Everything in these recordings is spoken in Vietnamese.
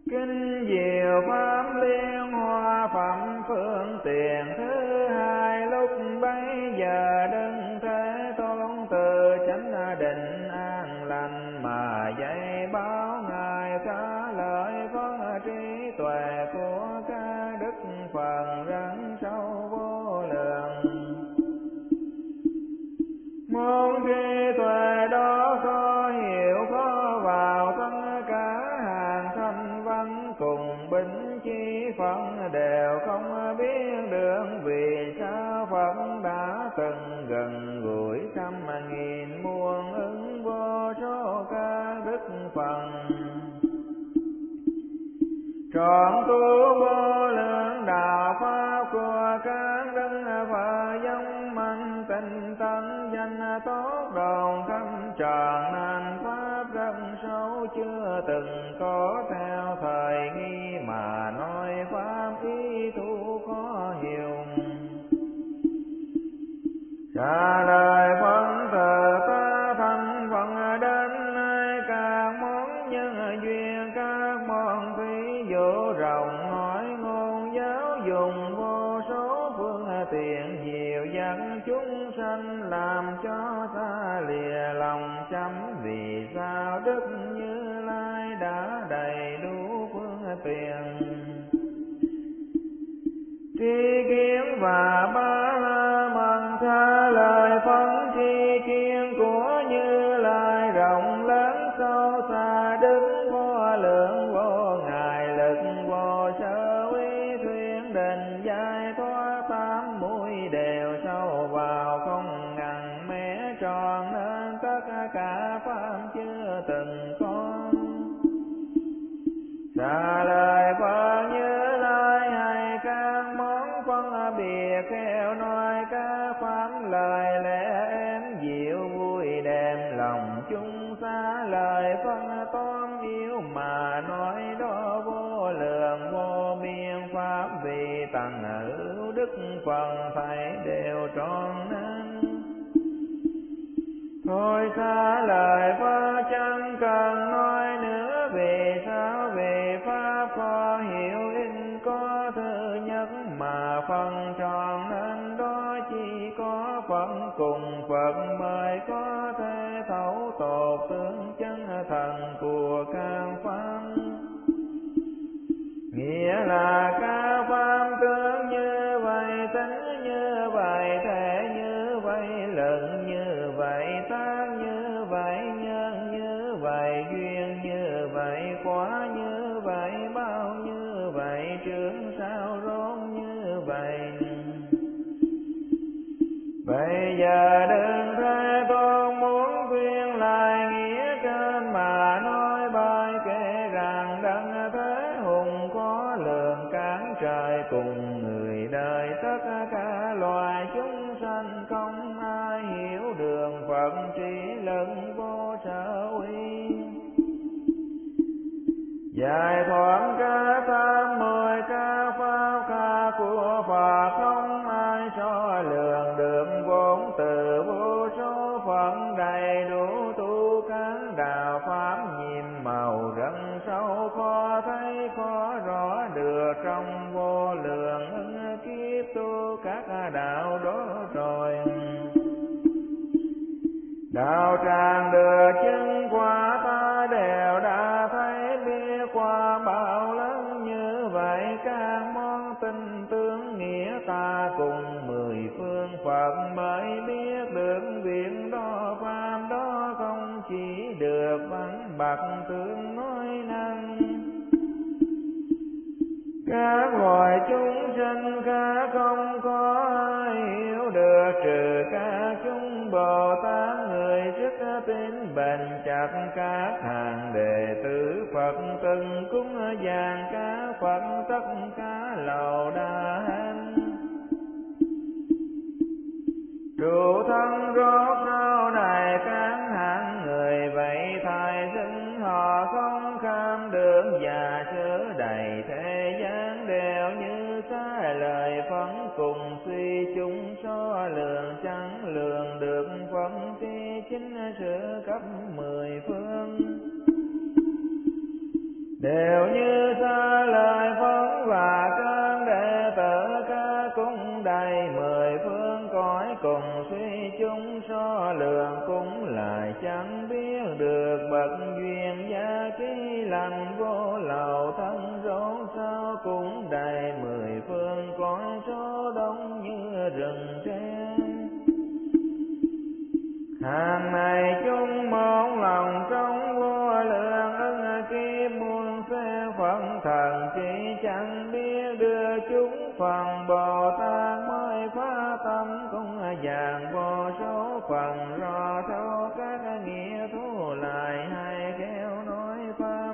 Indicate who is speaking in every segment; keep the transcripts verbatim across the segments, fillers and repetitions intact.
Speaker 1: Kinh diệu pháp liên hoa phẩm phương tiện thứ hai. Lúc bấy giờ Đức Thế Tôn từ chánh định an lành mà dạy báo ngài trả lời phân trí tuệ của các đức phần rắn sâu vô lượng. Môn trí tuệ đó khó hiểu khó vào tất cả hàng thanh văn cùng bính chi phân đều không biết được vì sao Phật đã từng gần gũi trăm nghìn muôn ứng vô số các đức phần. Trọn tu vô lượng đạo pháp của các đức Phật giống mạnh tinh tấn danh tốt đồn khắp tròn nên pháp rất sâu chưa từng có theo thời nghi mà nói pháp ý tu khó hiểu. Trả lời phân từ ta thành phần đến nay các món nhân duyên các món thí dụ rộng nói ngôn giáo dùng vô số phương tiện nhiều dẫn chúng sanh làm cho ta lìa lòng chấm. Vì sao Đức Như Lai đã đầy đủ phương tiện tri kiến và ba la mật tha lời phân tri kiến của Như Lai rộng lớn sâu xa đứng vô lượng vô ngại lực vô sở uy thuyết định giải thoát tám mũi đều sâu vào không ngần mé tròn nên tất cả pháp chưa từng có. Trả lời Phật Như Lai hay các món phân biệt khéo nói các pháp lời lẽ êm dịu vui đem lòng chúng xa lời phân tóm yếu mà nói đó vô lượng vô biên pháp vì tầng hữu đức phần thảy đều tròn nên. Thôi xa lời Phật chẳng cần nói nữa vì sao vì pháp khó hiểu in có thứ nhất mà phần tròn nên đó chỉ có Phật cùng Phật mới có thể thấu tột tướng chân thần của các pháp. Nghĩa là các pháp tướng như vậy tính như vậy thể như vậy lực như vậy tác như vậy nhân như vậy duyên như vậy quả như vậy bao như vậy trưởng sao rốt như vậy. Bây giờ Đức Thế Tôn muốn khuyên lại nghĩa trên mà nói bài kể rằng Đấng Thế Hùng có lượng cản trời cùng người đời tất cả loài chúng sanh không ai hiểu đường Phật trí lực vô sở uy. Giải thoát cả tám mười các pháp ca của Phật không ai so lường được vốn từ vô số Phật đầy đủ tu các đạo pháp nhìn màu rất sâu khó thấy khó rõ được trong vô lượng ứng kiếp tu các đạo đó rồi. Đạo tràng được chứng quả ta đều đã thấy biết qua bao lớn như vậy các món tinh tướng nghĩa ta cùng mười phương Phật mới biết được việc đó pháp đó không chỉ được vắng bạc tướng nói năng. Các loài chúng sinh khác không có ai hiểu được trừ các chúng Bồ Tát người rất tín bền chặt các hàng đệ tử Phật từng cúng dường các Phật tất cả lầu đa hạnh. Trụ thân rốt sau này các hạng người vậy thay sinh họ không kham được và chứa đầy thế gian đều như xa lời phấn cùng suy chúng so lượng chẳng lường được phân thi chính sự cấp mười phương. đều như xa lời phân và cơn đệ tử ca cung đầy mười phương cõi cùng suy chúng so lượng cũng lại chẳng biết được bậc duyên gia trí lành vô lậu thân rốn sao cũng đầy mười phương cõi số đông như rừng tre. Hàng này chung một lòng trong vô lượng ân kiếp muôn xe phận thần chỉ chẳng biết đưa chúng phần Bồ Tát mới phá tâm cũng vàng vô số phần rõ thấu các nghĩa thu lại hay khéo nói pháp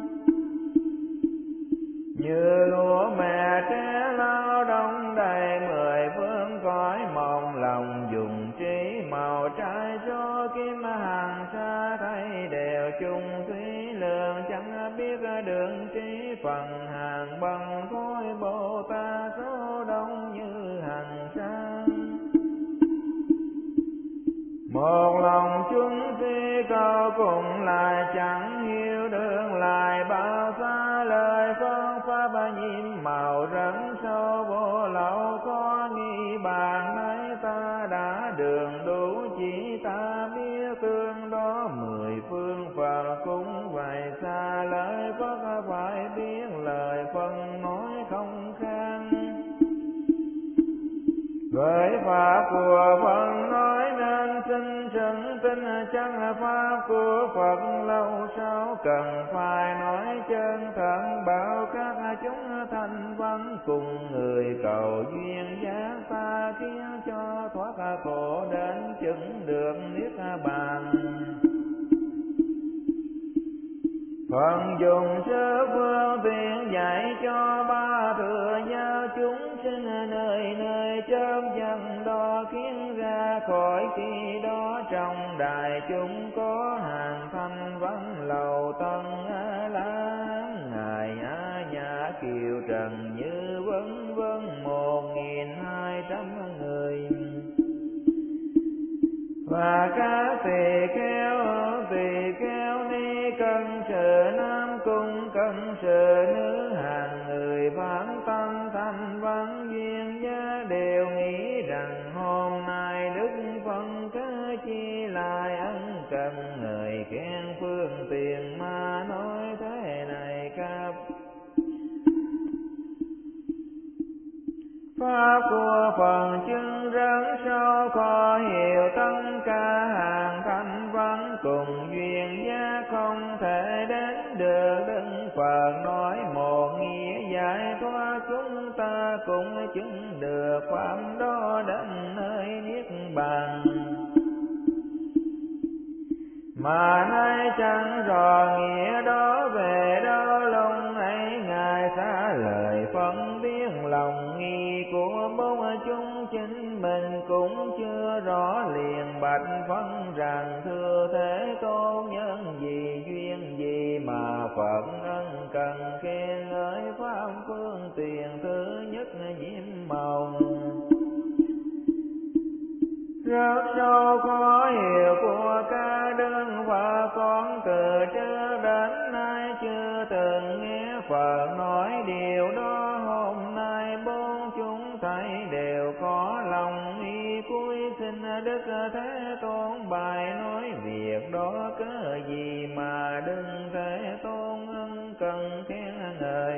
Speaker 1: như lúa mẹ trẻ lao đông đầy mười phương cõi mong lòng dùng trí màu trái số kim hàng xa thấy đều chung thúy lượng chẳng biết đường trí phần hàng bằng khối Bồ Tát số đông như hàng sa. Một lòng chúng si cầu cùng lại chẳng hiểu đường lại bao xa lời phân pháp nhiệm màu rắn sâu vô lậu có nghi bàn ấy ta đã đường đủ chỉ ta biết tương đó mười phương Phật cũng vậy xa lời Phật phải biết lời phân nói không khang với pháp của Phật nói nên xin chân tin chẳng pháp của Phật lâu sao cần phải nói chân thật bảo các chúng thanh văn cùng người cầu duyên giác ta khiến cho thoát khổ đến chứng được niết bàn. Phật dùng sớ phương tiện dạy cho ba thừa giao chúng sinh nơi nơi chớp chân đó khiến ra khỏi khi đó trong đại chúng có hàng thanh văn lầu tân a la ngài a nhã kiều trần như vân vân một nghìn hai trăm người và các tỳ kheo tỳ kheo ni cân sự nam cung cân sự nữ hàng người phán tâm thanh văn duyên giá đều nghĩ rằng hôm nay đức phân cớ chi lại ân cần người khen phương tiện mà nói thế này cap pháp của phần chứng rất sâu khó hiểu tất cả hàng thanh văn cùng duyên giá không thể đến được đức Phật nói một nghĩa giải thoát chúng ta cũng chứng được pháp đó đến nơi niết bàn. Mà nay chẳng rõ nghĩa đó về đâu lòng ấy ngài xa lời phân biết lòng nghi của bốn chúng chính mình cũng chưa rõ liền bạch phân rằng thưa Thế Tôn nhân gì duyên gì mà Phật ân cần khen ngợi pháp phương tiện thứ nhất nhiễm màu rất sâu khó hiểu của ca đơn và con từ trước đến nay chưa từng nghe Phật nói điều đó. Hôm nay bốn chúng thấy đều có lòng nghi cuối xin Đức Thế Tôn bài nói việc đó cớ gì mà Đức Thế Tôn ân cần khen ngợi.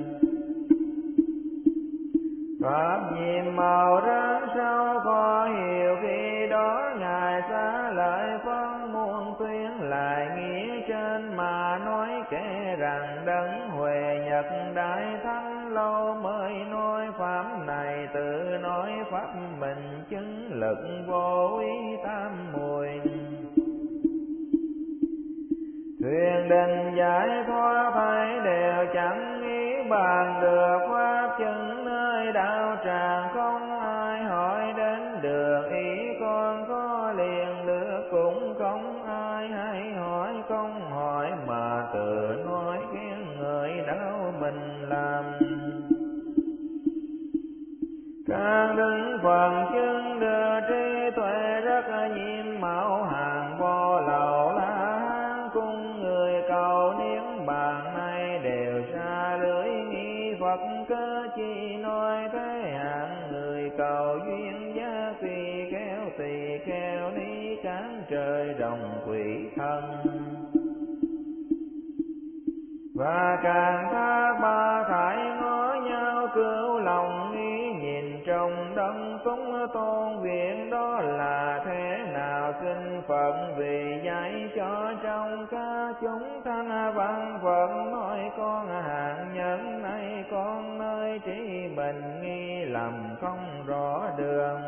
Speaker 1: Pháp nhiệm màu rất sâu khó hiểu khi đó ngài xá lợi phân muôn tuyên lại nghĩa trên mà nói kể rằng đấng huệ nhật đại thánh lâu mới nói pháp này tự nói pháp mình chứng lực vô ý tam mùi. Thuyền định giải thoát thấy đều chẳng nghĩ bàn được pháp chứng nơi đạo tràng không ai hỏi đến được ý con có liền được cũng không ai hay hỏi không hỏi mà tự nói khen ngợi đạo mình làm. Các đức Phật chứng được trí tuệ rất nhiệm màu hàng vô lậu la hán cung người cầu niết bàn này đều Phật cơ chi nói thế hạng người cầu duyên giá tỳ kheo tỳ kheo ni cán trời rồng quỷ thần. Và càng thác ba thải ngó nhau cửu lòng ý nhìn trong đông cúng tôn viện đó là thế nào xin Phật vì dạy cho trong các chúng thanh văn Phật nói con hạng nhân này con nơi trí mình nghi lầm không rõ đường.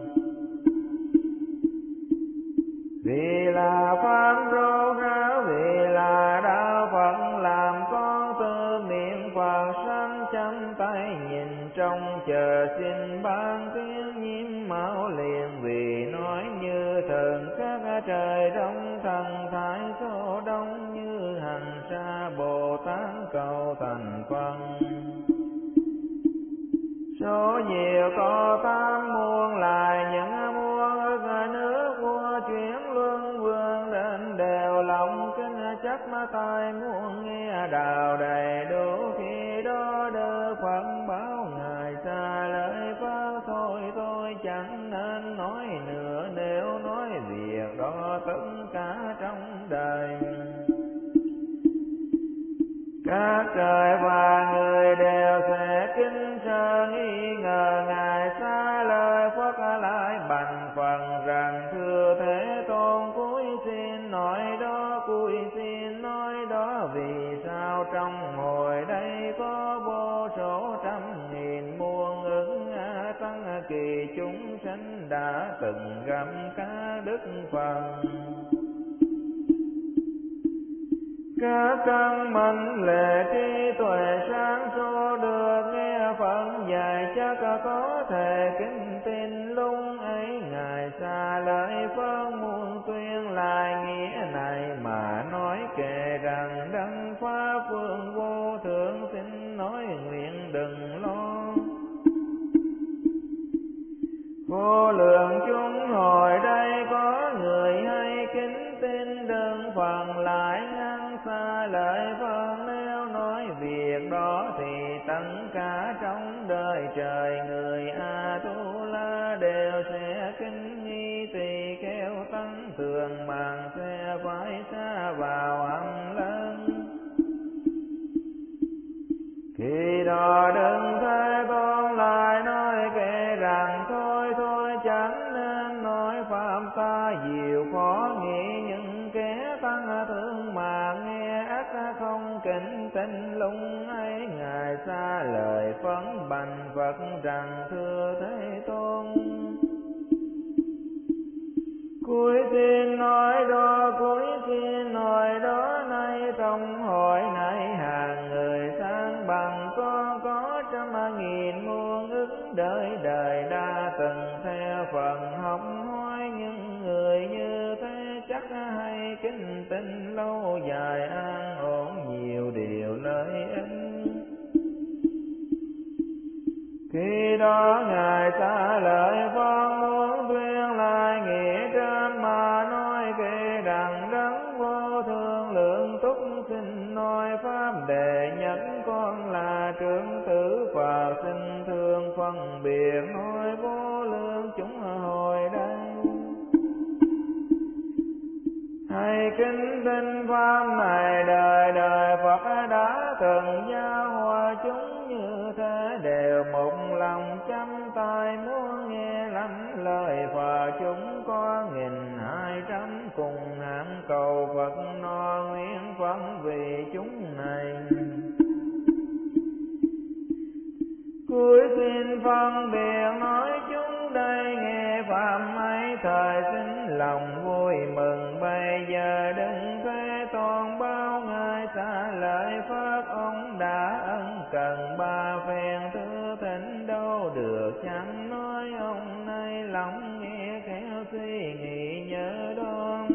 Speaker 1: Vì là pháp rô ráo vì là đạo Phật làm con tư niệm Phật sanh chăm tay nhìn trong chờ xin ban tiếng nhiễm máu liền vì nói như thường các trời đông thần thái số đông như hành sa Bồ Tát cầu thành phân. Số nhiều có tám muôn là những muôn ức nước vua chuyển luân vương đến đều lòng kinh chắc tai muôn nghe đào đầy đủ khi đó đưa Phật báo ngài xa lời pháp thôi tôi chẳng nên nói nữa nếu nói việc đó tất cả trong đời. Các trời và người đều sẽ kính sợ nghi ngờ ngài xa lời Phật lại bành phần rằng thưa Thế Tôn cúi xin nói đó cúi xin nói đó vì sao trong hồi đây có vô số trăm nghìn muôn ứng a tăng kỳ chúng sanh đã từng gặp các đức phần. Các căn mệnh lệ trí tuệ sáng suốt được nghe Phật dạy chắc có thể kính tin lung ấy ngài xa lời Phật muôn tuyên lại nghĩa này mà nói kể rằng đấng pháp phương vô thượng xin nói nguyện đừng lo. Vô lượng chúng hồi đây có người hay kính tin đừng phần lại ngăn xa lời Phật nếu nói việc đó thì tất cả trong đời trời người A Tu La đều sẽ kính nghi tỳ kheo tăng thường bằng sẽ phải xa vào âm lớn. Khi đó đừng Thế Tôn lại nói kể rằng thôi thôi chẳng nên nói pháp ta diệu khó nghĩ những kẻ tăng thương mà nghe ác không kính tin lung ấy ngài xa lời phấn bành Phật rằng thưa Thế Tôn cuối xin nói đó cuối xin nói đó nay trong hội này hàng người sang bằng con có trăm nghìn muôn ức đời đời đã từng theo phần học hỏi những người như thế chắc hay kính tin lâu dài an ổn nhiều điều lợi ích. Khi đó ngài xa lời Phật muốn tuyên lại nghĩa trên mà nói kể rằng đấng vô thương lượng túc xin nói pháp đệ nhất con là trưởng tử và xin thương phân biệt nói vô lượng chúng hồi đây. Hãy kính tin pháp này đời đời Phật đã từng giao hòa chúng như thế đều một lòng chăm tai muốn nghe lắm lời Phật chúng có nghìn hai trăm cùng hạng cầu Phật no nguyện phân vì chúng này. Cuối xin phân biệt nói chúng đây nghe pháp ấy thời xin lòng vui mừng bây giờ đừng Thế Tôn bao ngài xa lời Pháp ông đã ân cần ba phen thứ thỉnh đâu được chẳng nói ông nay lòng nghe khéo suy nghĩ nhớ đoan.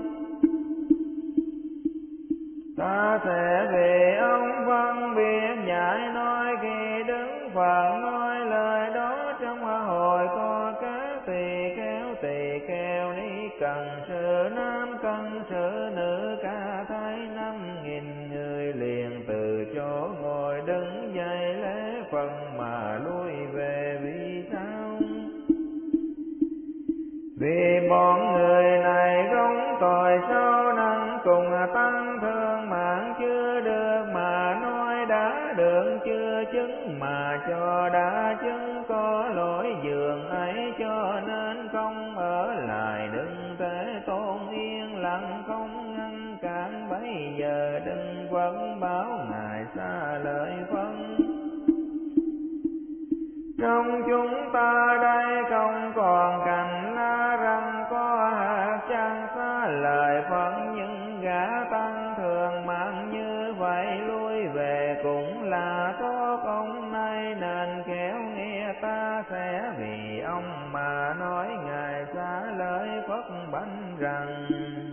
Speaker 1: Ta sẽ vì ông phân biệt giải nói khi đứng Phật nói lời đó trong hội có các tỳ kheo tỳ kheo ni cần sự nam cần sự nữ cả thấy năm nghìn người liền từ chỗ ngồi đứng dậy lễ Phật đường chưa chứng mà cho đã chứng, có lỗi giường ấy cho nên không ở lại. Đừng Thế Tôn yên lặng không ngăn cản, bây giờ đừng vẫn báo ngài xa lời phân. Trong chúng ta đây không còn cành lá răng, có hạt chẳng xa lời phận, nhưng gã tăng thường mang như vậy lui về cũng là tốt. Ông nay nên khéo nghe ta sẽ vì ông mà nói ngài xa lời Phật bánh rằng: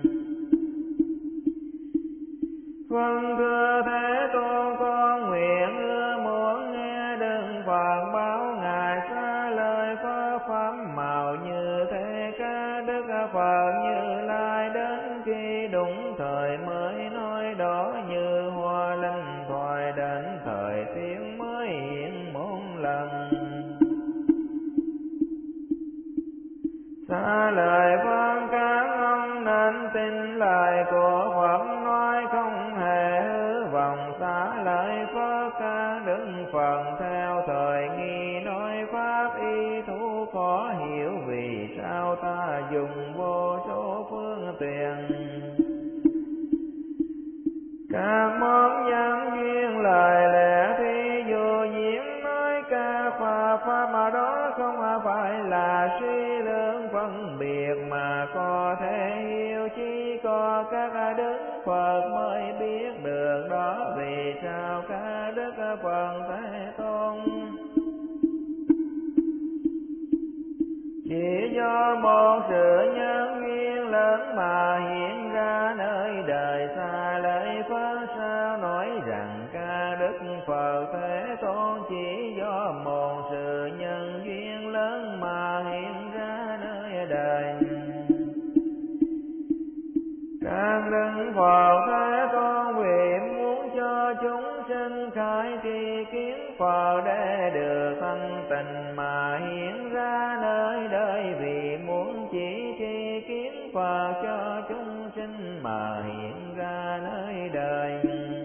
Speaker 1: Vâng thưa Thế Tôn, con nguyện ưa muốn nghe đừng Phật báo ngài xa lời Phật pháp màu như thế. Các đức Phật Như Lai đến khi đúng thời mới nói đó, như hoa linh thoại đến thời tiếng mới hiện một lần. Xa lời vâng các ông nên tin lời của Phật nói, không hề hư vọng. Xa lời Phật các đức Phật theo thời nghi nói pháp y thú khó hiểu, vì sao ta dùng vô số phương tiện. Các món nhân duyên lời lẽ thì dù nhiễm nói ca pháp, pháp mà đó không phải là suy lượng phân biệt, mà có thể hiểu. Chỉ có các đức Phật mới biết được đó, vì sao các đức Phật Thế Tôn chỉ do một sự nhân duyên lớn mà hiện ra nơi đời. Xa lời Phật sao nói rằng các đức Phật Thế Tôn chỉ do một sự nhân duyên lớn mà hiện ra nơi đời. Các đức Phật Thế Tôn vì muốn cho chúng sinh khai tri kiến Phật để được thanh tịnh mà hiện ra nơi đời, vì muốn chỉ tri kiến Phật cho chúng sinh mà hiện ra nơi đời.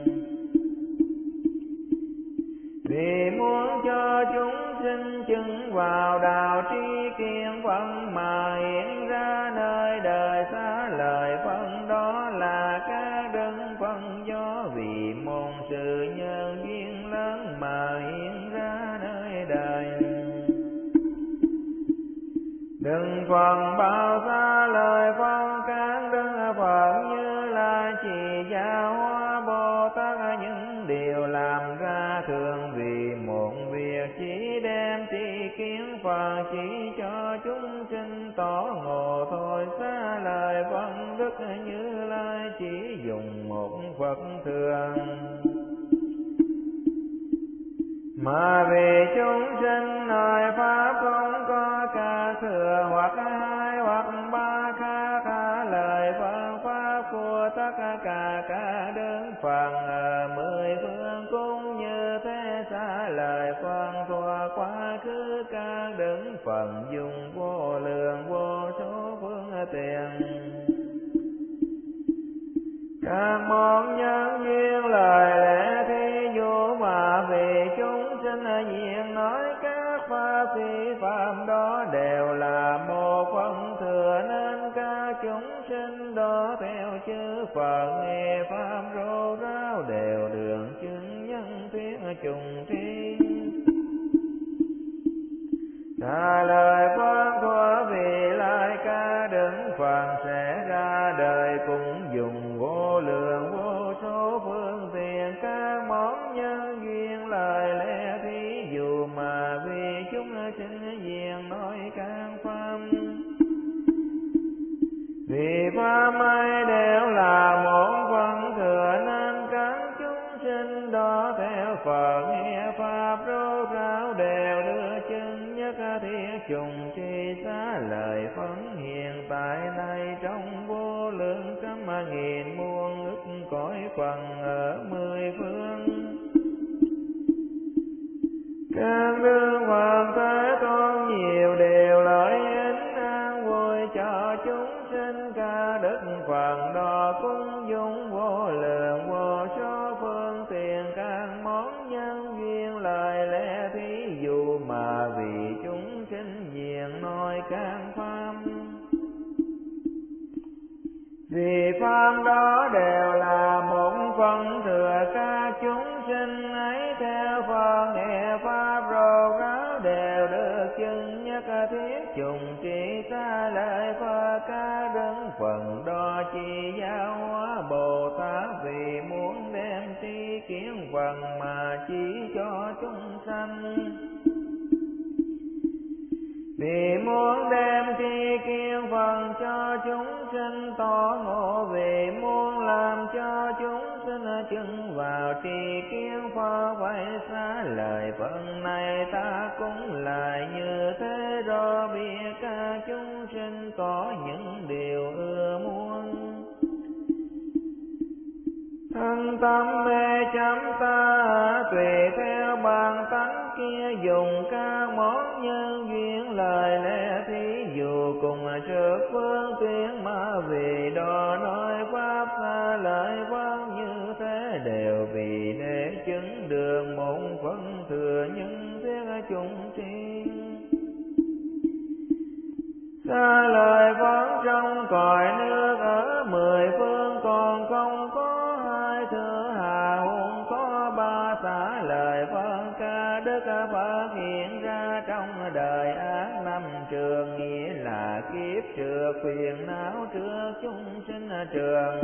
Speaker 1: Vì muốn cho chúng sinh chứng vào đạo tri kiến Phật mà hiện ra nơi đời. Xa lời Phật đó là các đức Phật do vì một sự nhân duyên lớn mà hiện ra nơi đời. Đừng phần bao xa lời Phật các đức Phật Như Lai chỉ giáo hóa Bồ Tát những điều làm ra thường, vì một việc chỉ đem tri kiến Phật chỉ cho chúng sinh tỏ ngộ thôi. Xa lời Phật Đức Như Lai chỉ dùng một Phật thường, mà vì chúng sinh nói pháp không có cả thừa hoặc hai hoặc ba khác. Lời Phật pháp của tất cả các đức Phật ở mười phương cũng như thế. Xa lời Phật thuộc quá khứ các đức Phật dùng vô lượng vô số phương tiện. Các món nhân duyên lời lẽ thí dụ mà vì chúng sinh diện nói các pháp phi phạm đó đều là một phần thừa, nên các chúng sinh đó theo chư Phật nghe pháp rốt ráo đều đường chứng nhân thuyết trùng tri. Xa lời Phật thuở vì lai ca đức Phật sẽ ra đời cũng dùng vô lượng vô số phương tiện. Các món nhân duyên lời lẽ thí dụ mà vì chúng sinh diện nói các pháp. Vì pháp ấy đều là một phần thừa, nên các chúng sinh đó theo Phật nghe pháp rốt ráo đều đưa chân nhất thiết trùng tri. Xá lời Phật hiện tại nay trong vô lượng trăm nghìn muôn ức cõi phần ở mười phương. Các đức Phật Thế Tôn nhiều điều lợi ích an vui cho chúng sinh. Các đức Phật đó cũng dùng vô lượng vô số phương tiện. Các món nhân chúng sinh ấy theo Phật nghe pháp rốt ráo đều được chứng nhất thiết trùng trì xa lời Phật các đứng phần đó chi giáo hóa Bồ Tát vì muốn đem tri kiến phần mà chỉ cho chúng sanh. Vì muốn đem tri kiến phần cho chúng sinh tỏ ngộ, vì muốn làm cho chúng sinh chứng vào tri kiến Phật vậy xa lời phần này ta cũng lại như thế do biết các chúng sinh có những điều ưa muốn. Thân tâm mê chấm ta tùy theo bản tánh kia dùng các món nhân duyên lời lẽ thí dụ cùng sự phương tiện mà vì đó nói pháp xa lời pháp như thế đều vì để chứng đường một phần thừa những thiết chúng sinh. Xa lời pháp trong cõi nước ở mười phương còn không có hai thứ hà huống có ba xá lời phân ca đức Phật hiện ra trong đời ác năm trường nghĩa là kiếp trượt phiền não trước chúng sinh trường.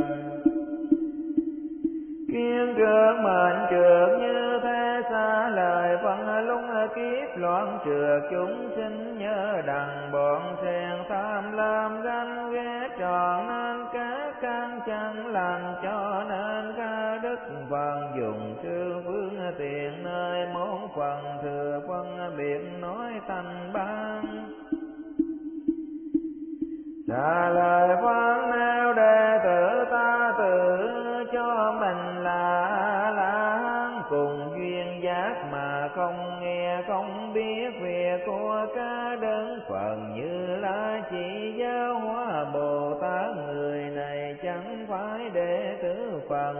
Speaker 1: Kiên trượt mệnh trượt như thế xa lời phân lúc kiếp loạn trượt chúng sinh nhớ đặng bọn sen tham lam ganh ghét tròn nên các căn chẳng lành cho nên ca đức phần dùng sư phương tiện nơi món phần thừa phân biệt nói thành ban. Xa lời phân nêu đệ tử ta tự cho mình là La Hán cùng duyên giác mà không nghe không biết việc của các đơn phần Như Lai chỉ giáo hóa Bồ Tát người này chẳng phải đệ tử phần.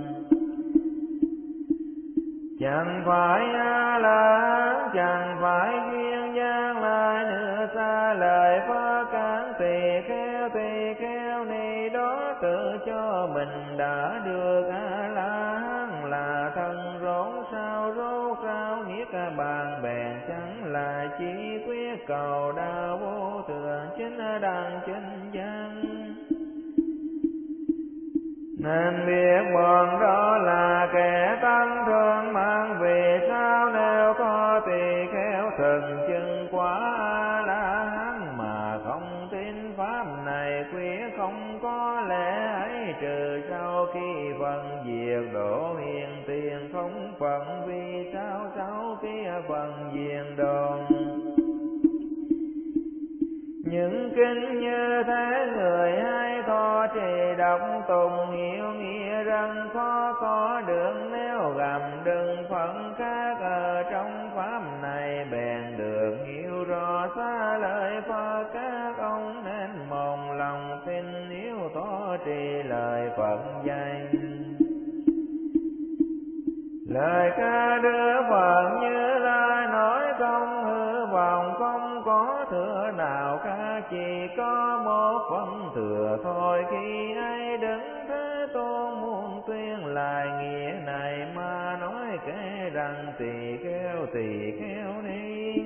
Speaker 1: Chẳng phải A La Hán chẳng phải duyên giác lại nữa xa lời Phật cản tỳ kheo tỳ kheo ni đó tự cho mình đã được A La Hán là thân rốt sao rốt sao niết bàn bèn chẳng là chỉ quyết cầu đau vô thường chính đẳng chính giác. Nên biết bọn đó là kẻ tăng thương mang vì sao nếu có tỳ kheo thần chứng quả A La Hán mà không tin pháp này quyết không có lẽ ấy trừ sau khi phần diệt độ hiện tiền không phần vì sao sau khi phần diệt độ. Những kinh như thế người hay thọ trì đọc tùng hiểu nghĩa rằng khó có được nếu gầm đừng phận khác ở trong pháp này bèn được hiểu rõ xa lời Phật các ông nên mong lòng tin yếu thọ trì lời Phật dạy. Lời ca đưa Phật Như Lai nói không hư vọng không có thừa nào khác chỉ có một phần thừa thôi. Khi ấy Đức Thế Tôn muốn tuyên lại nghĩa này mà nói kể rằng tỳ kheo tỳ kheo ni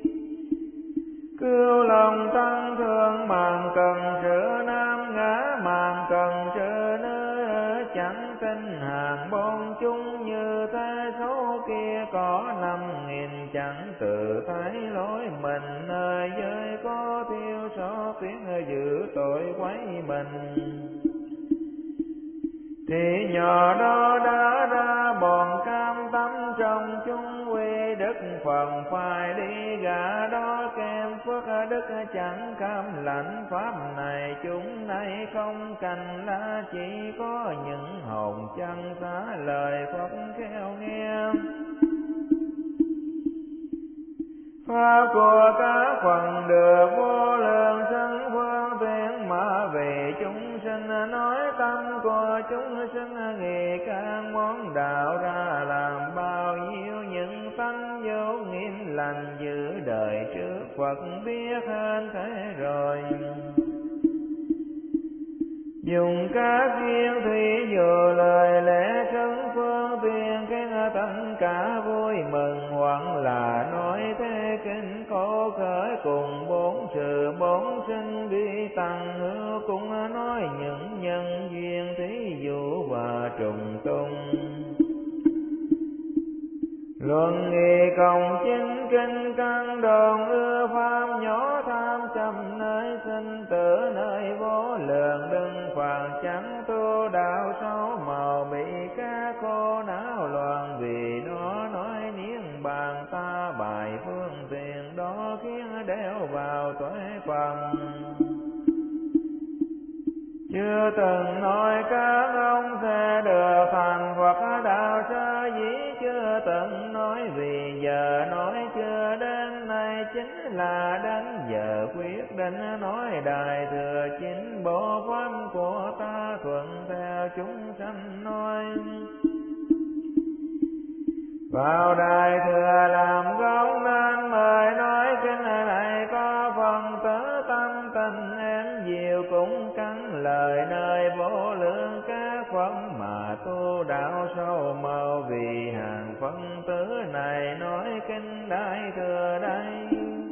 Speaker 1: cứu lòng tăng thương màng cần sửa nam ngã màng cần sửa nữ chẳng tin hàng bon chúng như thế số kia có năm nghìn chẳng tự thấy lối mình nơi giới có thiếu sót tiếng giữ tội quấy mình. Thì nhỏ đó đã ra bọn cam tâm trong chúng quy đức phần phải đi gã đó kèm phước đức chẳng cam lãnh pháp này chúng nay không cành lá chỉ có những hồn chân xá lời Phật khéo nghe. Pháp của các phần được vô lượng sân phương tiện mà về chúng sinh nói tâm của chúng sinh nghị các món đạo ra làm bao nhiêu những tánh vô nghiêm lành giữ đời trước Phật biết hơn thế rồi. Dùng các duyên thủy dụ lời lẽ sân phương tiện tất cả vui mừng, hoặc là nói thế kinh cổ khởi cùng bốn sự bốn sinh vi tăng hữu, cũng nói những nhân duyên thí dụ và trùng tung. Luận nghi công chính kinh căn đồn ưa pháp nhỏ tham châm nơi sinh tử nơi vô lượng, đừng phàn chẳng tu đạo sâu màu bị các khổ não loạn, vì nó nói niết bàn ta bài phương tiện đó khiến đeo vào tuệ phần. Chưa từng nói các ông sẽ được thành Phật đạo, sở dĩ chưa từng nói vì giờ nói chưa đến nay, chính là đến giờ quyết định nói đại thừa chính bộ pháp của ta, thuận theo chúng sanh nói. Vào đại thừa làm gốc nên mời nói kinh này, có phần tử tâm tình em diệu cũng cắn lời nơi vô lượng các Phật mà tu đạo sâu màu, vì hàng phân tử này nói kinh đại thừa đây.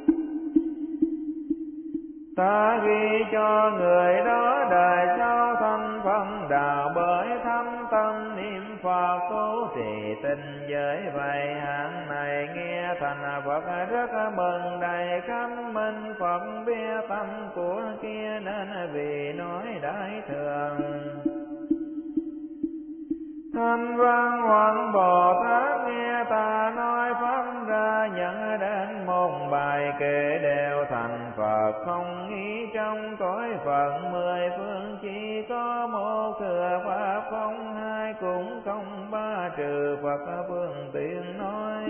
Speaker 1: Ta ghi cho người đó đời sau thành phân đạo, bởi thâm tâm niệm Phật tu trì tinh giới vậy. Hạng này nghe thành Phật rất mừng, đầy khắp minh Phật biết tâm của kia, nên vì nói đại thừa. Thanh Văn Hoàng Bồ Tát nghe ta nói pháp ra, nhận đến môn bài kệ đều thành Phật, không nghĩ trong cõi Phật mười phương chỉ có một thừa pháp, không hai cũng không ba trừ Phật phương tiện nói.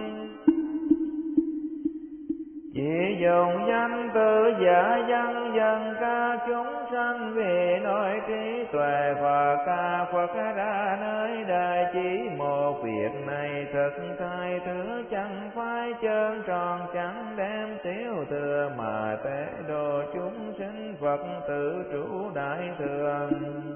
Speaker 1: Chỉ dùng danh tự giả dân dân ca chúng sanh, vì nói trí tuệ Phật ca Phật ra nơi đời. Chỉ một việc này thực thay thứ, chẳng phải trơn tròn chẳng đem tiểu thừa, mà tế độ chúng sinh Phật tự chủ đại thừa.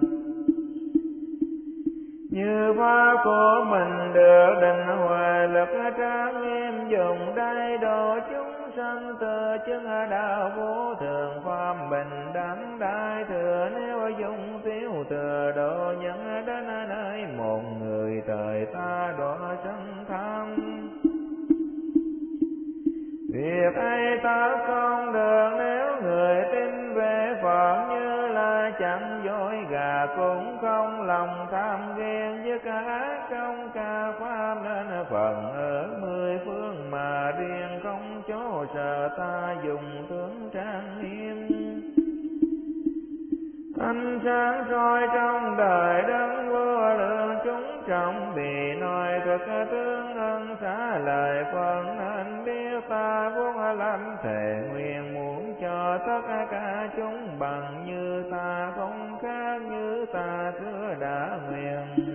Speaker 1: Như pháp của mình được định huệ lực trang nghiêm, dùng đây độ chúng sanh từ chứng đạo vô thường pháp bình đẳng đại thừa. Nếu dùng tiểu thừa độ nhân đến nơi một người, thời ta đọa sân tham. Việc ấy ta không được, nếu người tin về Phật Như Lai, chẳng dối gà cũng không lòng tham ghen, với cả trong ca pháp nên phần ở mười phương, mà riêng không chỗ sợ ta dùng tướng trang nghiêm. Ánh sáng soi trong đời đấng vô lượng chúng trọng, vì nói thực tướng ân xá lời phần, nên biết ta vốn lâm thề nguyện muốn cho tất cả chúng bằng như ta, không khác như ta xưa đã nguyện.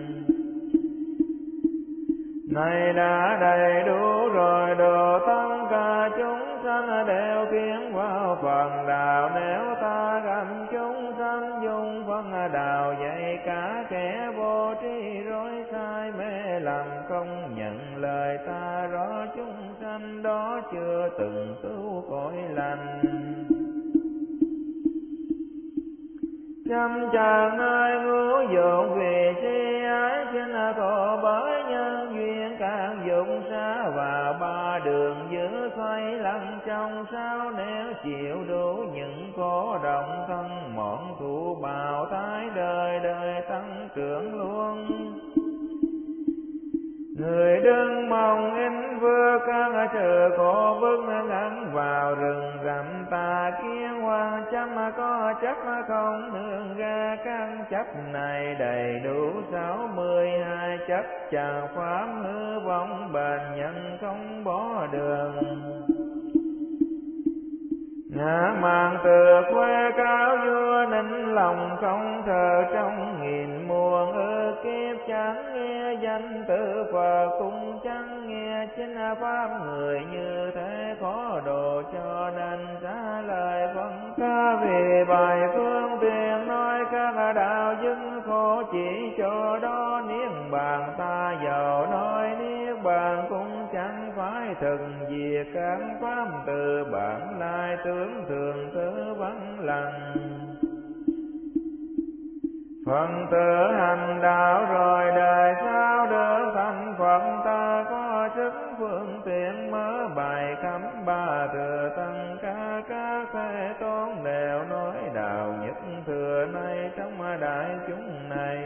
Speaker 1: Này đã đầy đủ rồi, độ tất cả chúng sanh đều kiến vào phần đạo. Nếu ta gặp chúng sanh dùng phần đạo, dạy cả kẻ vô tri rối sai mê lầm, không nhận lời ta rõ chúng sanh đó chưa từng tu cõi lành. Trăm chàng ai ngũ dụng vì si ái, xin thọ bởi nhân duyên các dụng xa vào ba đường giữa xoay lăn trong sao. Nếu chịu đủ những khổ động thân, mọn thụ bào tái đời đời tăng trưởng luôn. Người đừng mong in vừa các sự khổ bức, ngắn vào rừng rậm ta kiến hoang chấm có chấp không nương ra. Các chấp này đầy đủ sáu mươi hai chấp, chàng pháp hư vong bền nhân không bỏ đường. Ngã mạn từ quê cao vua, nín lòng không thờ trong nghìn muôn ư kiếp. Chẳng nghe danh tự Phật cũng chẳng nghe chính pháp, người như thế khó độ cho nên trả lời phân ca. Vì bài phương tiện nói các đạo dưng khổ, chỉ cho đó niết bàn ta giàu nói niết thực diệt các pháp từ bản lai tướng thường tứ vắng lành. Phần tự hành đạo rồi đời sau được thành Phật, ta có sức phương tiện mở bài khắp ba thừa tăng ca. Các thế tôn đều nói đạo nhất thừa này trong đại chúng này,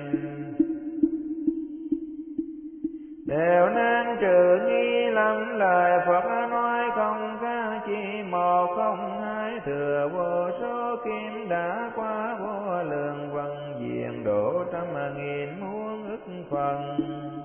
Speaker 1: đều nên trừ nghi lầm lời Phật nói không khác chỉ một không hai. Thừa vô số kim đã qua vô lượng vần diện độ trăm nghìn muôn ức phần.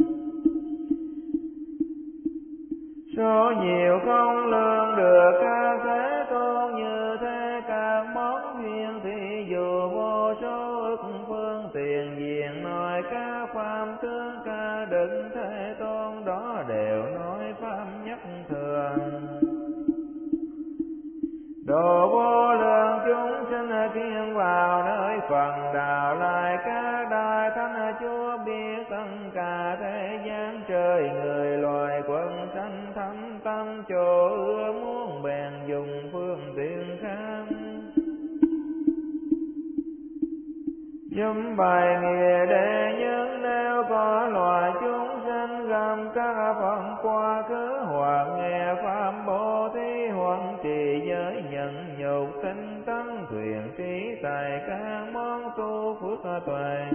Speaker 1: Số nhiều không lường được các thế tôn như thế các món duyên, thì dù vô số ức phương tiền diện nói các pháp tướng ca đựng thế tôn đó đều nói pháp nhất thường. Độ vô lượng chúng sinh kiên vào nơi phần đạo lại các đại thánh Chúa biết tất cả thế gian trời người loài quân sanh thâm tâm chỗ ưa muốn bèn dùng phương tiện khác. Dùm bài nghĩa để những nếu có loài chúng sinh gồm các phần quá khứ hoặc nghe pháp bố thí hoặc trì giới nhận nhục tinh tấn thuyền trí tại các món tu phước toàn.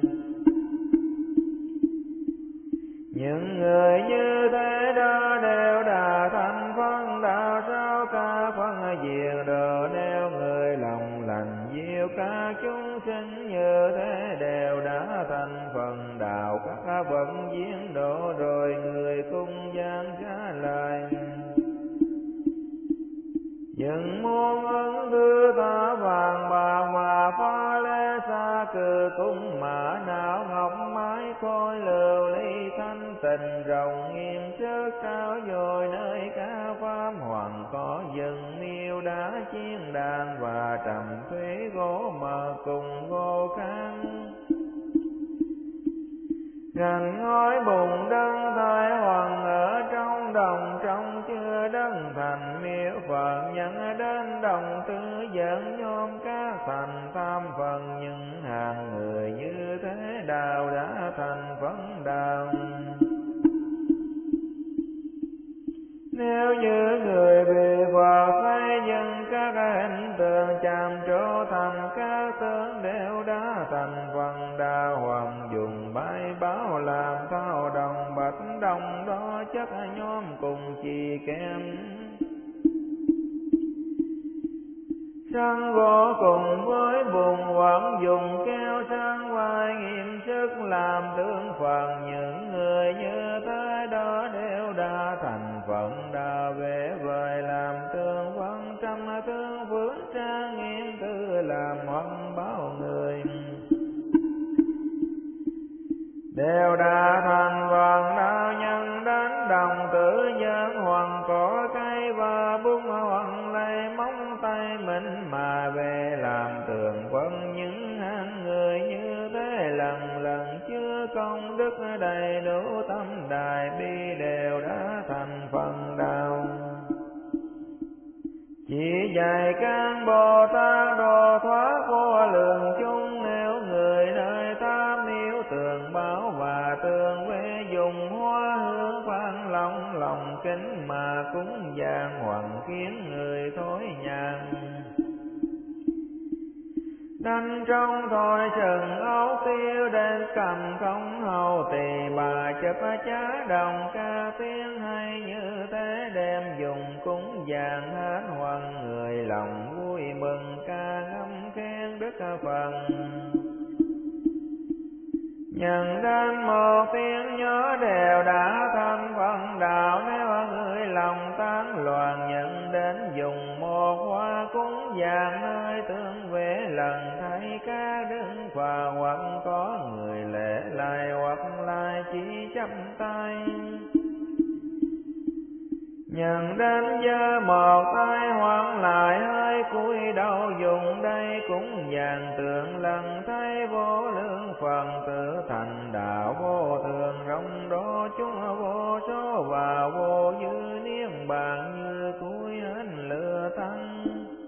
Speaker 1: Những người như thế đó đều đã thành phân đạo sao ca phân diệt đồ. Nếu người lòng lành diệu các chúng sinh như thế đều đã thành phần đạo các vận diễn độ rồi người cung gian trả lời. Những muôn ứng đưa ta vàng bạc và pha lê xa cừ cung mã não ngọc mái khôi lưu ly thanh tình rồng nghiêm sức cao dồi nơi ca pháp hoàng có rừng miêu đá chiên đàn và trầm thúy gỗ mờ cùng gỗ khăn. Gành ngói bùn đăng thái hoàng ở trong đồng trong chưa đấng thành miếu Phật nhận đến đồng tư dẫn nhóm các thành tam phần. Những hàng người như thế đạo đã thành vấn đạo. Nếu như người bị Phật thấy những các hình tượng chạm trổ thành các tướng đều đã thành phần đạo. Hoàng dùng bái báo làm thao đồng bạch đồng đó chất nhóm cùng chi kém. Sân gỗ cùng với bùn hoặc dùng keo sang vai nghiêm sức làm tướng phần. Những người như thế đó đều đã thành phận đạo về vời làm tương phân trăm tương phước trang nghiêm tư làm hoằng báo người. Đều đã thành phần đạo nhân đến đồng tử nhân hoàng cỏ cây và bung hoàng lấy móng tay mình mà về làm tường quân. Những hạng người như thế lần lần chưa công đức đầy đủ tâm đại bi đều đã thành phần đạo. Chỉ dạy các Bồ Tát độ thoát vô lượng chúng. Nếu người nơi tam miếu tường báo và tường quê dùng hoa hương phan lòng lòng kính mà cúng dường hoàng khiến người thối nhàn. Đanh trong thôi sừng áo tiêu đến cầm không hầu tỳ bà chấp chá đồng ca tiếng hay như thế đem dùng cúng dường hết hoàng người lòng vui mừng ca ngâm khen đức phần. Nhận đến một tiếng nhớ đều đã thành phần đạo. Nếu người lòng tán loạn nhận đến dùng một hoa cúng dường nơi tương về lần thấy các đứng và hoặc có người lễ lại hoặc lại chỉ chắp tay. Nhận đến giơ một tay hoặc lại hơi cúi đầu dùng đây cũng dàn tượng lần thấy vô lượng phần tự thành đạo vô thường rộng độ chúng vô số và vô dư niết niên bàn như cuối hết lửa tăng.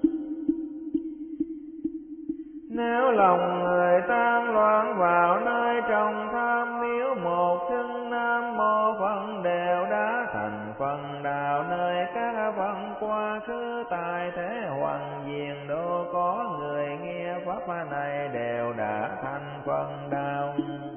Speaker 1: Nếu lòng người tan loạn vào nơi trồng tham, nếu một xưng nam mô Phật đều đã thành phần đạo, nơi các phần quá khứ tại thế hoàng diền đô có người nghe pháp này đều đã thành phần đạo.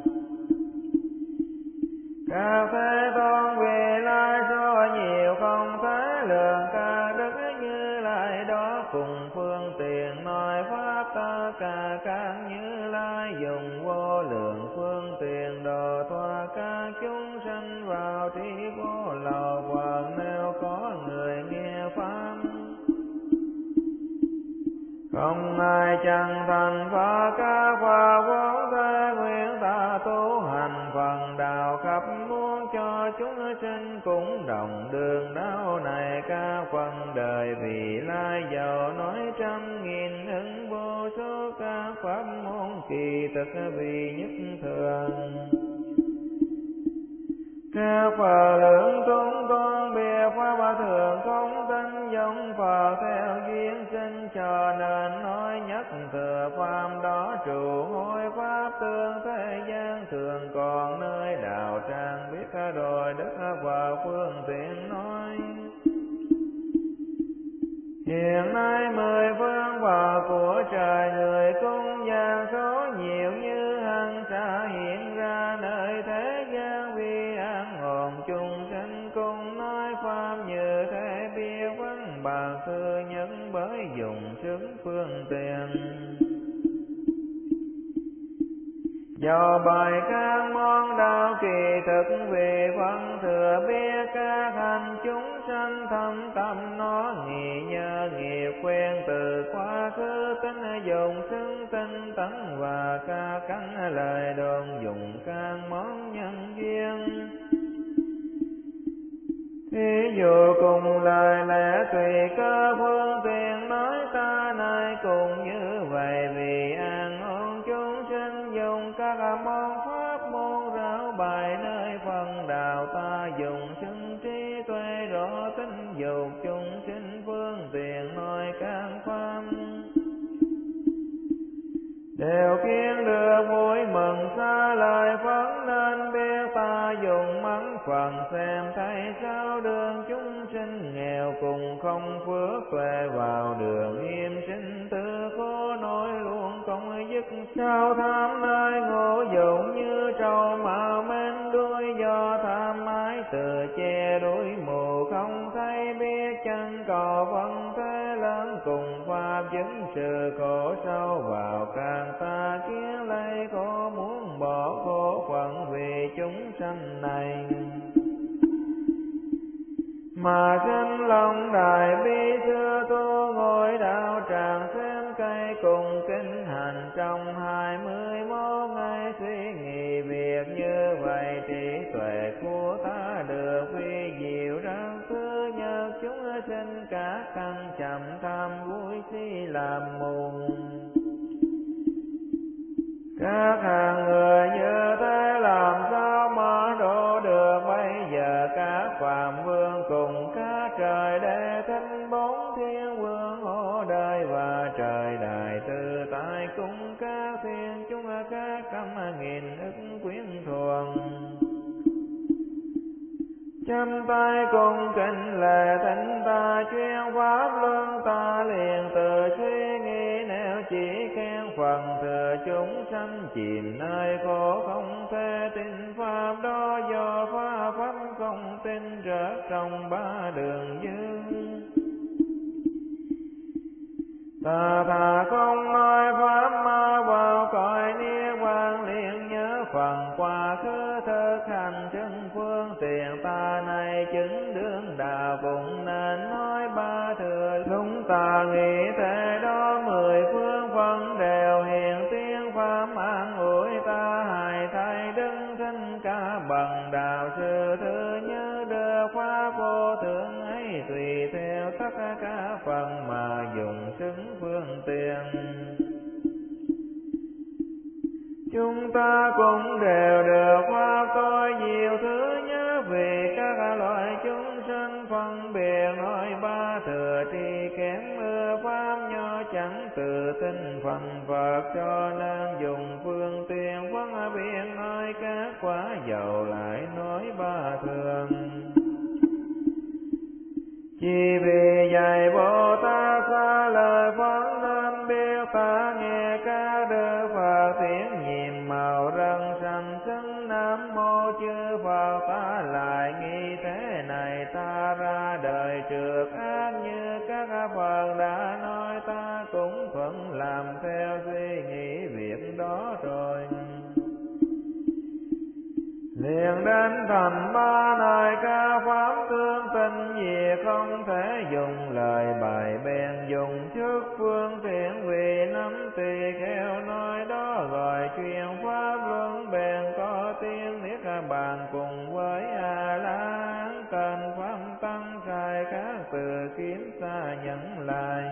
Speaker 1: Các thế tôn vì lai số nhiều không thể lượng, các đức Như Lai đó cùng phương tiện nói pháp, tất cả các Như Lai dùng vô lượng phương tiện độ thoát các chúng sanh vào trí vô lậu Phật. Nếu có người nghe pháp không ai chẳng thành Phật, các Phật vốn thế nguyện ta tu hành phần đạo, khắp muốn cho chúng sinh cũng đồng đường đạo này. Các phần đời vì lai giàu nói trăm nghìn hưng vô số, các pháp môn kỳ thực vì nhất thường. Các Phật lượng tôn tôn biệt pháp thường không tin giống Phật theo duyên sinh, cho nên nói nhất thừa pháp đó trụ hối pháp tương thế gian thường. Còn nơi đạo tràng biết rồi đức Phật phương tiện nói, hiện nay mười phương Phật của trời người cung gian số nhiều như hằng xa hiện ra nơi thế gian, vì an ổn chúng sinh cùng nói pháp như thế biết vấn bạc thừa nhân bởi dùng sức phương tiện. Do bài các món đạo kỳ thực vì phân thừa biết các hành chúng sanh thâm tâm nó nghi nhớ nghiệp quen từ quá khứ, tính dùng xưng tinh tấn và các căn lời đồn dùng các món nhân duyên. Thí dụ cùng lời lẽ tùy cơ phương tiện nói ta này cùng như vậy, vì an ổn chúng sinh dùng các môn pháp môn rao bài nơi phần đạo. Ta dùng xưng trí tuệ rõ tính dục chúng sinh phương tiện nói các pháp, đều khiến được vui mừng xa lời Phật. Nên biết ta dùng mắng phần xem thấy sao đường chúng sinh nghèo cùng không phước tuệ vào đường im sinh tư khó nói luôn không dứt. Sao tham nơi ngộ dụng như trâu màu men đuôi, do tham ái từ che đuôi mù không thấy biết chân cầu phân thế lớn cùng pháp chứng sự khổ sâu vào càng ta khiến lấy khổ muốn bỏ khổ phận vì chúng sanh này. Mà sinh lòng đại bi xưa tu ngồi đạo tràng xem cây cùng kinh hành trong hai mươi mốt ngày suy nghĩ việc như vậy. Trí tuệ của ta được vi diệu rằng thứ nhất chúng sinh cả căn chậm tham vui si làm mù. Các hàng người như thế làm sao mà độ được? Bây giờ các phàm vương cùng các trời đệ thinh bốn thiên vương hộ đời và trời đại từ tại cùng các thiên chúng các trăm nghìn ức quyến thuần. Chăm tay cùng kính lệ thỉnh ta chuyên pháp luân, ta liền tự suy nghĩ nếu chỉ khen phần thừa chúng sanh chìm nơi khổ không thể tin pháp đó, do phá pháp không tin rớt trong ba đường dương. Ta thà không nói pháp mà vào cõi niết bàn, liền nhớ phần quá khứ thực hành chân phương tiện. Ta này chứng đương đạo cũng nên nói ba thừa, chúng ta nghĩ thế đó mười phương phân đều hiện tiếng pháp an ủi ta. Hãy thay đứng sinh cả bằng đạo sư thứ nhớ đưa pháp vô thượng ấy, tùy theo tất cả phần mà dùng xứng phương tiện. Chúng ta cũng đều được pháp tôi nhiều thứ nhớ, vì các các loại chúng sinh phân biệt nói ba thừa tri kém ưa pháp nho chẳng tự tin phần Phật, cho nên dùng phương tiện phân biệt nói các quả dầu lại nói ba thường. Chỉ vì vậy Bồ Tát xa lời phấn nên biết ta nghe các đức Phật tiếng nhiệm màu răng sanh xứng Nam mô chư Phật. Ta lại nghĩ thế này, ta ra đời trượt ác như các Phật đã nói, ta cũng thuận làm theo suy nghĩ việc đó rồi. Liền đến thành ba này ca pháp tương tình gì không thể dùng lời bài bèn dùng trước phương tiện, vì nắm tỳ kheo nói đó gọi truyền pháp luân bèn có tiếng niết bàn cùng với A La Hán cần pháp tăng sai khác từ kiếm xa nhận lại.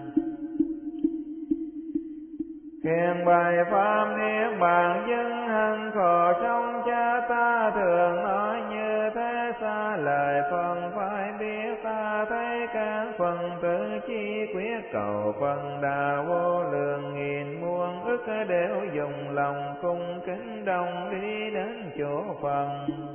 Speaker 1: Khen bài pháp niết bàn dân hằng khổ trong cha ta thường nói như thế, xa lời phần phải biết ta thấy các phần tự chi quyết cầu phần đà vô lượng nghìn muôn ức đều dùng lòng cung kính đồng đi đến chỗ phần.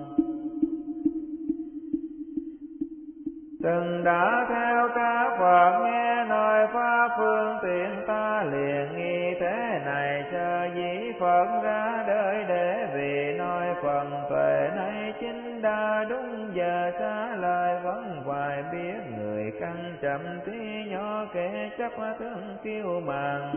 Speaker 1: Từng đã theo các Phật nghe nói pháp phương tiện, ta liền nghi thế này cho dĩ Phật ra đời để vì nói phần tuệ này chính đa đúng giờ xa lời vẫn phải biết người căn chậm tí nhỏ kẻ chấp thương kiêu màng.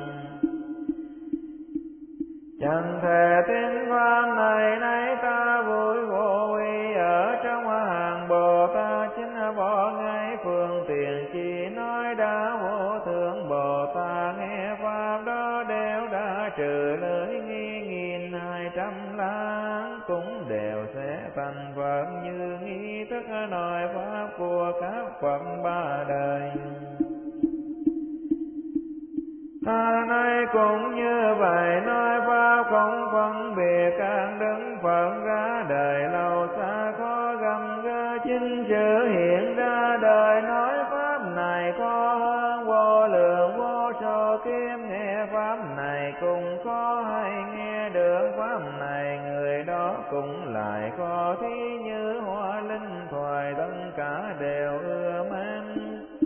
Speaker 1: Chẳng thể tin pháp này nay ta vui vô ý ở trong hàng Bồ Tát chính bỏ ngay phương tiện chỉ nói đã vô thượng Bồ Tát nghe pháp đó đều đã trừ lưỡi nghi nghìn hai trăm láng cũng đều sẽ thành Phật như nghi thức nói pháp của các Phật ba đời. Ta nay cũng như vậy nói pháp không phân biệt các đức Phật ra đời lâu xa khó gầm gỡ chính chữ hiện ra đời nói pháp này khó hơn vô lượng vô số kiếp nghe pháp này cũng khó hay nghe được pháp này người đó cũng lại khó thí như hoa linh thoại tất cả đều ưa mến.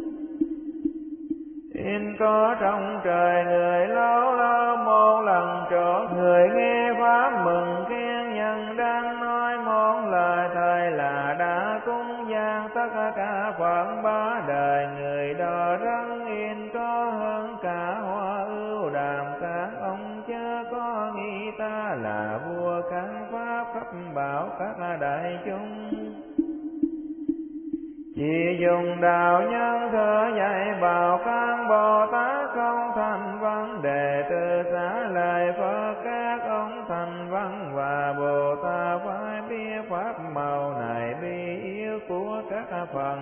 Speaker 1: In có trong trời người lâu lâu một lần chỗ người nghe pháp mừng khen nhân đang nói một lời thời là đã cúng dường tất cả Phật ba đời người đó răng in có hơn cả hoa ưu đàm các ông chớ có nghĩ ta là vua các pháp khắp bảo các đại chúng. Chỉ dùng đạo nhân thở dạy bảo các Bồ Tát không thành vấn đề từ xá lời Phật các ông thành vấn và Bồ Tát phải biết pháp màu này bi yếu của các phần.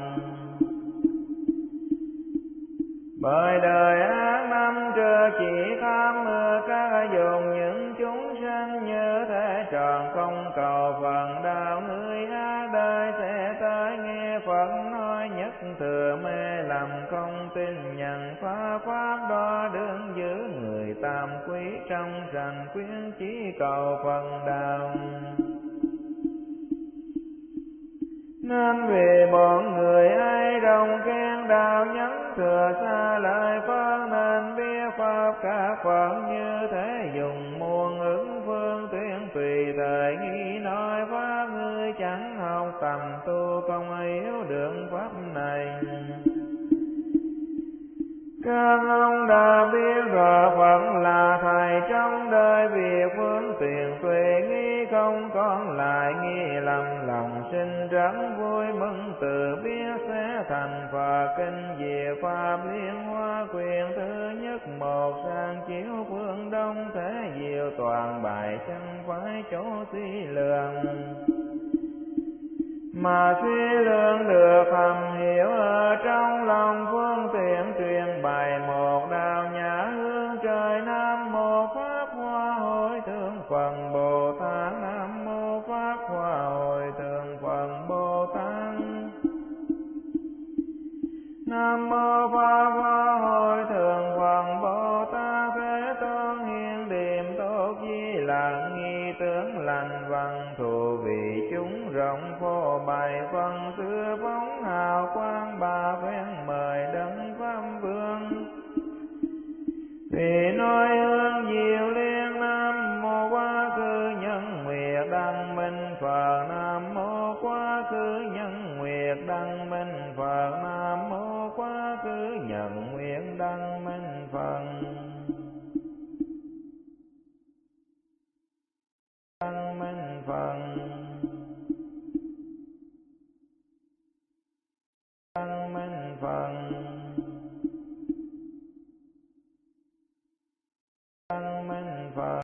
Speaker 1: Bởi đời ác năm trưa chỉ tham mưa các dùng những chúng sanh như thế tròn không cầu phần đạo người ác đời sẽ tới nghe Phật nói nhất thừa mê lầm không tin nhận pháp pháp đó đương giữ người tam quý trong sanh quyến chỉ cầu phần đạo. Nên vì bọn người ai đồng khen đạo nhẫn thừa xa lời Phật nên biết pháp các Phật như thế dùng muôn ứng phương tiện tùy thời nghi nói pháp người chẳng học tầm tu không yếu được pháp này. Các ông đã biết rõ Phật là Thầy trong đời việc phương tiện tùy nghi không còn lại nghi lầm lòng sinh rất vui mừng từ biết sẽ thành Phật kinh diệu pháp liên hoa quyền thứ nhất một sang chiếu phương đông thế diệu toàn bài chẳng phải chỗ suy lượng. Mà suy lượng được thầm hiểu ở trong lòng phương tiện truyền bày một đạo nhã hương trời Nam mô Pháp Hoa Hội Thượng Phần Bồ Tát. Nam mô Pháp Hoa Hội Thượng Phần Bồ Tát. Nam mô Pháp Hoa Hội Thượng Phật Bồ Tát Thế Tôn hiền điềm tốt di lặng nghi tướng lành văn thù vị chúng rộng phô bày phân xưa phóng hào quang ba phen mời đấng pháp vương. Vì nói hương diệu liên nam mô quá khứ nhân nguyệt đăng minh Phật nam mô quá khứ nhân nguyệt đăng minh Phật nam